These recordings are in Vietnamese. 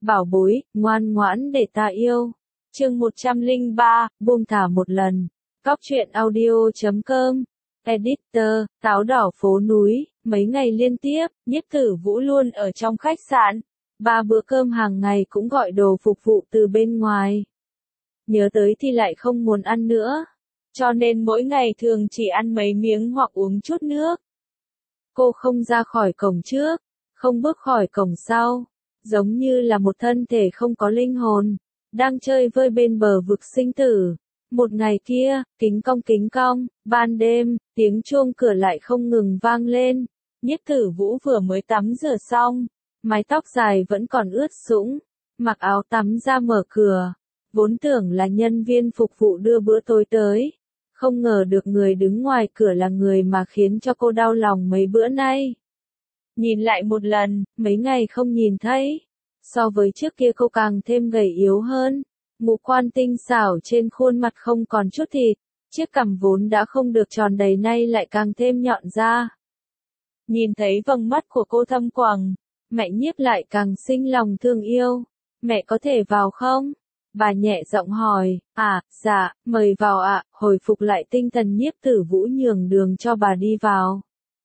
bảo bối, ngoan ngoãn để ta yêu. Chương 103, buông thả một lần. Cóc truyện audio.com. Editor, táo đỏ phố núi, mấy ngày liên tiếp, Nhiếp Tử Vũ luôn ở trong khách sạn. 3 bữa cơm hàng ngày cũng gọi đồ phục vụ từ bên ngoài. Nhớ tới thì lại không muốn ăn nữa. Cho nên mỗi ngày thường chỉ ăn mấy miếng hoặc uống chút nước. Cô không ra khỏi cổng trước, không bước khỏi cổng sau. Giống như là một thân thể không có linh hồn, đang chơi vơi bên bờ vực sinh tử. Một ngày kia, kính cong, ban đêm, tiếng chuông cửa lại không ngừng vang lên. Nhiếp Tử Vũ vừa mới tắm rửa xong, mái tóc dài vẫn còn ướt sũng, mặc áo tắm ra mở cửa. Vốn tưởng là nhân viên phục vụ đưa bữa tối tới, không ngờ được người đứng ngoài cửa là người mà khiến cho cô đau lòng mấy bữa nay. Nhìn lại một lần, mấy ngày không nhìn thấy. So với trước kia cô càng thêm gầy yếu hơn. Ngũ quan tinh xảo trên khuôn mặt không còn chút thịt. Chiếc cằm vốn đã không được tròn đầy nay lại càng thêm nhọn ra. Nhìn thấy vầng mắt của cô thâm quầng, mẹ Nhiếp lại càng sinh lòng thương yêu. Mẹ có thể vào không? Bà nhẹ giọng hỏi. Dạ, mời vào ạ. Hồi phục lại tinh thần Nhiếp Tử Vũ nhường đường cho bà đi vào.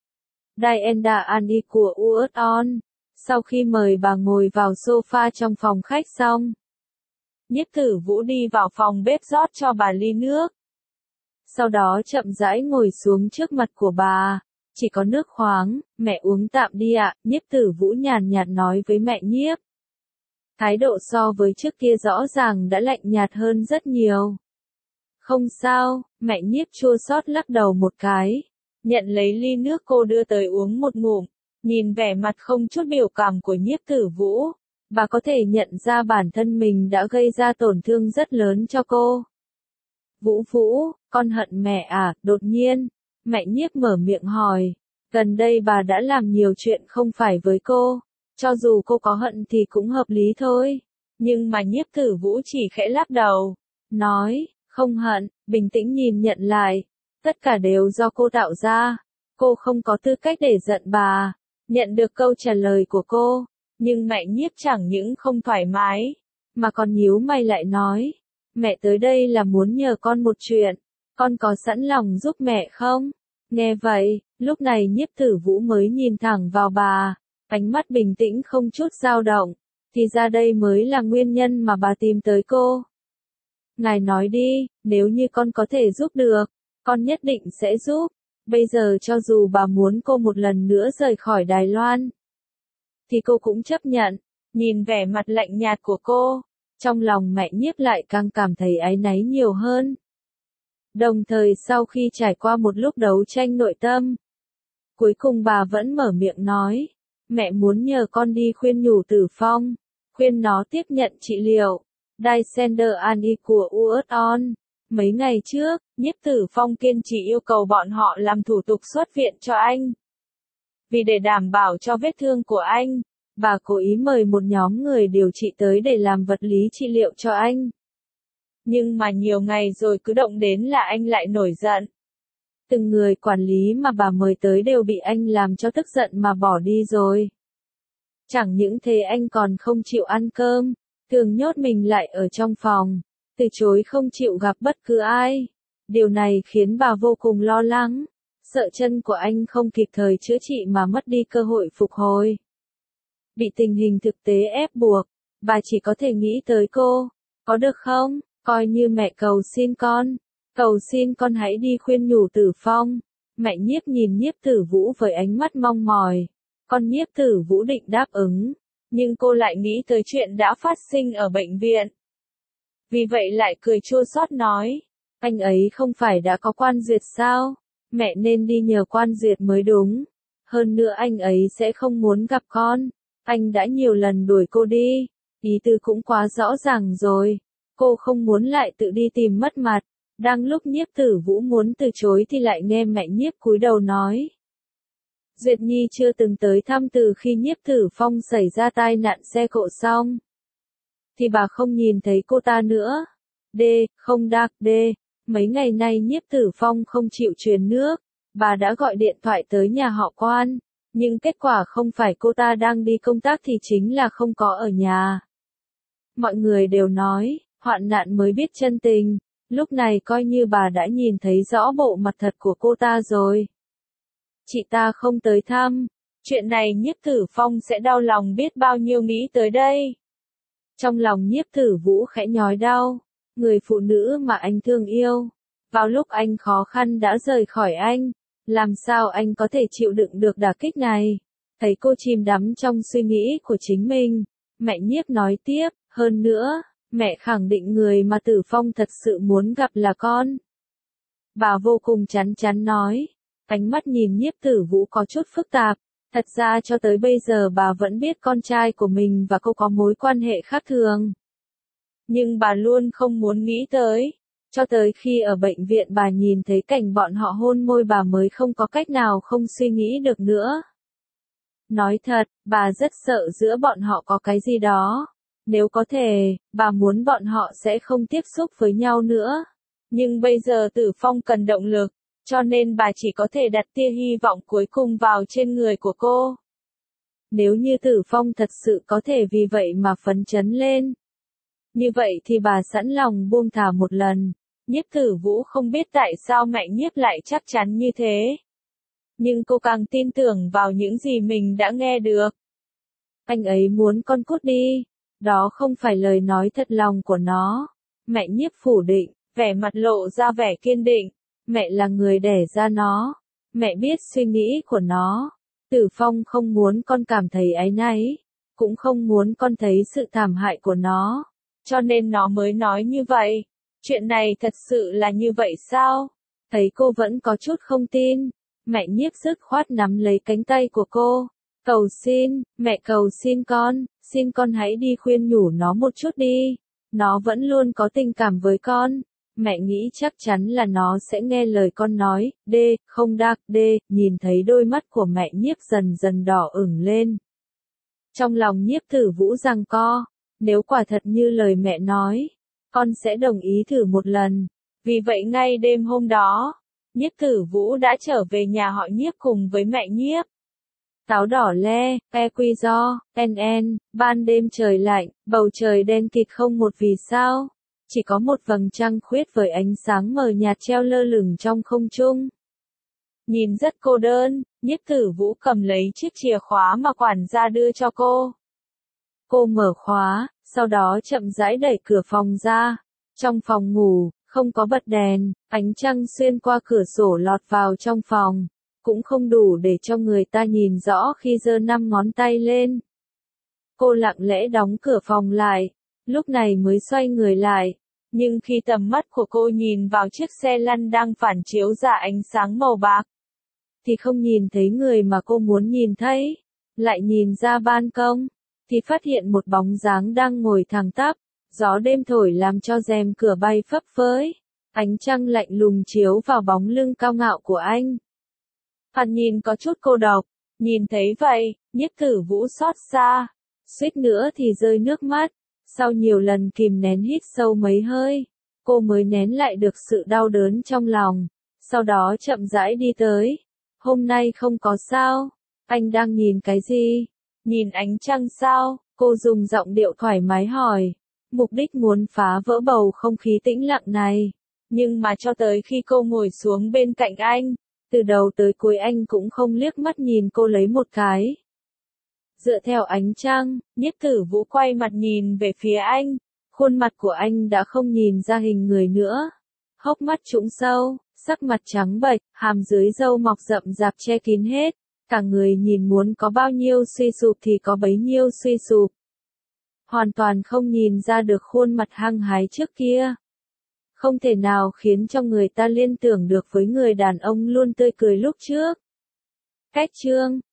Diana Ani của Uton. Sau khi mời bà ngồi vào sofa trong phòng khách xong, Nhiếp Tử Vũ đi vào phòng bếp rót cho bà ly nước. Sau đó chậm rãi ngồi xuống trước mặt của bà. Chỉ có nước khoáng, mẹ uống tạm đi ạ. Nhiếp Tử Vũ nhàn nhạt nói với mẹ Nhiếp. Thái độ so với trước kia rõ ràng đã lạnh nhạt hơn rất nhiều. Không sao, mẹ Nhiếp chua xót lắc đầu một cái. Nhận lấy ly nước cô đưa tới uống một ngụm, nhìn vẻ mặt không chút biểu cảm của Nhiếp Tử Vũ, bà có thể nhận ra bản thân mình đã gây ra tổn thương rất lớn cho cô. Vũ Vũ, con hận mẹ à? Đột nhiên, mẹ Nhiếp mở miệng hỏi. Gần đây bà đã làm nhiều chuyện không phải với cô, cho dù cô có hận thì cũng hợp lý thôi. Nhưng mà Nhiếp Tử Vũ chỉ khẽ lắc đầu, nói, không hận, bình tĩnh nhìn nhận lại. Tất cả đều do cô tạo ra. Cô không có tư cách để giận bà. Nhận được câu trả lời của cô, nhưng mẹ Nhiếp chẳng những không thoải mái, mà còn nhíu mày lại nói. Mẹ tới đây là muốn nhờ con một chuyện. Con có sẵn lòng giúp mẹ không? Nghe vậy, lúc này Nhiếp Tử Vũ mới nhìn thẳng vào bà. Ánh mắt bình tĩnh không chút dao động. Thì ra đây mới là nguyên nhân mà bà tìm tới cô. Ngài nói đi, nếu như con có thể giúp được, con nhất định sẽ giúp. Bây giờ cho dù bà muốn cô một lần nữa rời khỏi Đài Loan, thì cô cũng chấp nhận. Nhìn vẻ mặt lạnh nhạt của cô, trong lòng mẹ Nhiếp lại càng cảm thấy áy náy nhiều hơn. Đồng thời sau khi trải qua một lúc đấu tranh nội tâm, cuối cùng bà vẫn mở miệng nói. Mẹ muốn nhờ con đi khuyên nhủ Tử Phong, khuyên nó tiếp nhận trị liệu. Diana Ani của Uton. Mấy ngày trước, Nhiếp Tử Phong kiên trì yêu cầu bọn họ làm thủ tục xuất viện cho anh. Vì để đảm bảo cho vết thương của anh, bà cố ý mời một nhóm người điều trị tới để làm vật lý trị liệu cho anh. Nhưng mà nhiều ngày rồi cứ động đến là anh lại nổi giận. Từng người quản lý mà bà mời tới đều bị anh làm cho tức giận mà bỏ đi rồi. Chẳng những thế anh còn không chịu ăn cơm, thường nhốt mình lại ở trong phòng, từ chối không chịu gặp bất cứ ai. Điều này khiến bà vô cùng lo lắng, sợ chân của anh không kịp thời chữa trị mà mất đi cơ hội phục hồi. Bị tình hình thực tế ép buộc, bà chỉ có thể nghĩ tới cô. Có được không? Coi như mẹ cầu xin con hãy đi khuyên nhủ Tử Phong. Mẹ Nhiếp nhìn Nhiếp Tử Vũ với ánh mắt mong mỏi. Con Nhiếp Tử Vũ định đáp ứng, nhưng cô lại nghĩ tới chuyện đã phát sinh ở bệnh viện. Vì vậy lại cười chua xót nói, anh ấy không phải đã có quan duyệt sao? Mẹ nên đi nhờ quan duyệt mới đúng. Hơn nữa anh ấy sẽ không muốn gặp con. Anh đã nhiều lần đuổi cô đi. Ý tư cũng quá rõ ràng rồi. Cô không muốn lại tự đi tìm mất mặt. Đang lúc Nhiếp Tử Vũ muốn từ chối thì lại nghe mẹ Nhiếp cúi đầu nói. Duyệt Nhi chưa từng tới thăm từ khi Nhiếp Tử Phong xảy ra tai nạn xe cộ xong. Thì bà không nhìn thấy cô ta nữa. Mấy ngày nay Nhiếp Tử Phong không chịu truyền nước. Bà đã gọi điện thoại tới nhà họ Quan. Nhưng kết quả không phải cô ta đang đi công tác thì chính là không có ở nhà. Mọi người đều nói, hoạn nạn mới biết chân tình, lúc này coi như bà đã nhìn thấy rõ bộ mặt thật của cô ta rồi. Chị ta không tới thăm, chuyện này Nhiếp Tử Phong sẽ đau lòng biết bao nhiêu nghĩ tới đây. Trong lòng Nhiếp Tử Vũ khẽ nhói đau, người phụ nữ mà anh thương yêu, vào lúc anh khó khăn đã rời khỏi anh, làm sao anh có thể chịu đựng được đả kích này? Thấy cô chìm đắm trong suy nghĩ của chính mình, mẹ Nhiếp nói tiếp, hơn nữa, mẹ khẳng định người mà Tử Phong thật sự muốn gặp là con. Bà vô cùng chắn chắn nói, ánh mắt nhìn Nhiếp Tử Vũ có chút phức tạp, thật ra cho tới bây giờ bà vẫn biết con trai của mình và cô có mối quan hệ khác thường. Nhưng bà luôn không muốn nghĩ tới, cho tới khi ở bệnh viện bà nhìn thấy cảnh bọn họ hôn môi bà mới không có cách nào không suy nghĩ được nữa. Nói thật, bà rất sợ giữa bọn họ có cái gì đó. Nếu có thể, bà muốn bọn họ sẽ không tiếp xúc với nhau nữa. Nhưng bây giờ Tử Phong cần động lực, cho nên bà chỉ có thể đặt tia hy vọng cuối cùng vào trên người của cô. Nếu như Tử Phong thật sự có thể vì vậy mà phấn chấn lên, như vậy thì bà sẵn lòng buông thả một lần. Nhiếp Tử Vũ không biết tại sao mẹ Nhiếp lại chắc chắn như thế. Nhưng cô càng tin tưởng vào những gì mình đã nghe được. Anh ấy muốn con cút đi. Đó không phải lời nói thật lòng của nó. Mẹ Nhiếp phủ định, vẻ mặt lộ ra vẻ kiên định. Mẹ là người đẻ ra nó. Mẹ biết suy nghĩ của nó. Tử Phong không muốn con cảm thấy áy náy. Cũng không muốn con thấy sự thảm hại của nó. Cho nên nó mới nói như vậy. Chuyện này thật sự là như vậy sao? Thấy cô vẫn có chút không tin. Mẹ Nhiếp dứt khoát nắm lấy cánh tay của cô. Cầu xin, mẹ cầu xin con hãy đi khuyên nhủ nó một chút đi. Nó vẫn luôn có tình cảm với con. Mẹ nghĩ chắc chắn là nó sẽ nghe lời con nói, không đạc, nhìn thấy đôi mắt của mẹ Nhiếp dần dần đỏ ửng lên. Trong lòng Nhiếp Tử Vũ giằng co, nếu quả thật như lời mẹ nói, con sẽ đồng ý thử một lần. Vì vậy ngay đêm hôm đó, Nhiếp Tử Vũ đã trở về nhà họ Nhiếp cùng với mẹ Nhiếp. Táo đỏ le, quy do, ban đêm trời lạnh, bầu trời đen kịt không một vì sao. Chỉ có một vầng trăng khuyết với ánh sáng mờ nhạt treo lơ lửng trong không trung. Nhìn rất cô đơn, Nhiếp Tử Vũ cầm lấy chiếc chìa khóa mà quản gia đưa cho cô. Cô mở khóa, sau đó chậm rãi đẩy cửa phòng ra. Trong phòng ngủ, không có bật đèn, ánh trăng xuyên qua cửa sổ lọt vào trong phòng. Cũng không đủ để cho người ta nhìn rõ khi giơ 5 ngón tay lên. Cô lặng lẽ đóng cửa phòng lại, lúc này mới xoay người lại. Nhưng khi tầm mắt của cô nhìn vào chiếc xe lăn đang phản chiếu ra ánh sáng màu bạc, thì không nhìn thấy người mà cô muốn nhìn thấy. Lại nhìn ra ban công, thì phát hiện một bóng dáng đang ngồi thẳng tắp. Gió đêm thổi làm cho rèm cửa bay phấp phới. Ánh trăng lạnh lùng chiếu vào bóng lưng cao ngạo của anh. Hắn nhìn có chút cô độc, nhìn thấy vậy, Nhiếp Tử Vũ xót xa, suýt nữa thì rơi nước mắt. Sau nhiều lần kìm nén hít sâu mấy hơi, cô mới nén lại được sự đau đớn trong lòng, sau đó chậm rãi đi tới. Hôm nay không có sao, anh đang nhìn cái gì? Nhìn ánh trăng sao? Cô dùng giọng điệu thoải mái hỏi, mục đích muốn phá vỡ bầu không khí tĩnh lặng này. Nhưng mà cho tới khi cô ngồi xuống bên cạnh anh, từ đầu tới cuối anh cũng không liếc mắt nhìn cô lấy một cái. Dựa theo ánh trăng, Nhiếp Tử Vũ quay mặt nhìn về phía anh, khuôn mặt của anh đã không nhìn ra hình người nữa. Hốc mắt trũng sâu, sắc mặt trắng bệch, hàm dưới râu mọc rậm rạp che kín hết, cả người nhìn muốn có bao nhiêu suy sụp thì có bấy nhiêu suy sụp. Hoàn toàn không nhìn ra được khuôn mặt hăng hái trước kia. Không thể nào khiến cho người ta liên tưởng được với người đàn ông luôn tươi cười lúc trước. Cách chương